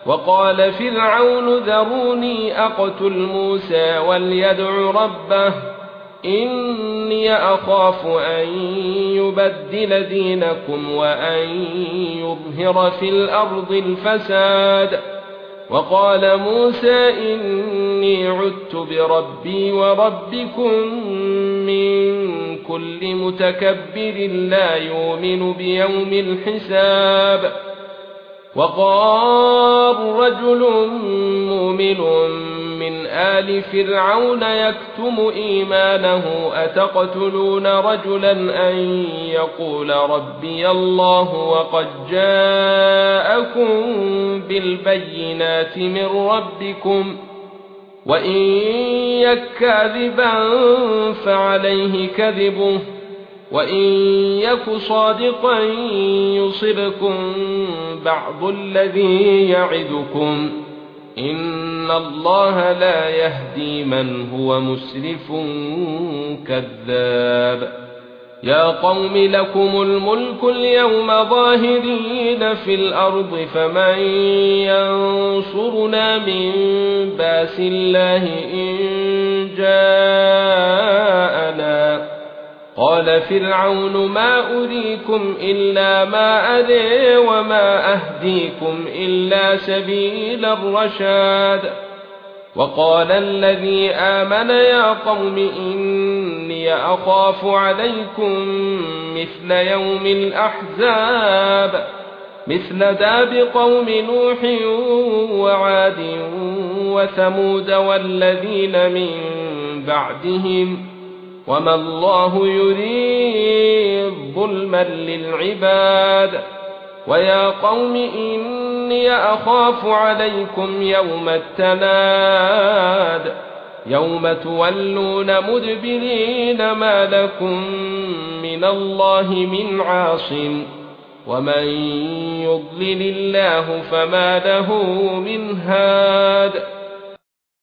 وقال فرعون ذروني أقتل موسى وليدع ربه إني أخاف أن يبدل دينكم وأن يظهر في الأرض الفساد. وقال موسى إني عدت بربي وربكم من كل متكبر لا يؤمن بيوم الحساب. وقال رجل مؤمن من آل فرعون يكتم إيمانه أتقتلون رجلا أن يقول ربي الله وقد جاءكم بالبينات من ربكم وإن يك كاذبا فعليه كذبه وإن يك صادقا يصبكم بعض الذي يعدكم إن الله لا يهدي من هو مسرف كذاب. يا قوم لكم الملك اليوم ظاهرين في الأرض فمن ينصرنا من باس الله إن جاءنا. قال فرعون ما أريكم إلا ما أري وما أهديكم إلا سبيل الرشاد. وقال الذي آمن يا قوم إني أخاف عليكم مثل يوم الأحزاب مثل داب قوم نوح وعاد وثمود والذين من بعدهم وما الله يريد ظلما للعباد. ويا قوم إني أخاف عليكم يوم التناد يوم تولون مدبرين ما لكم من الله من عاصم ومن يضلل الله فما له من هاد.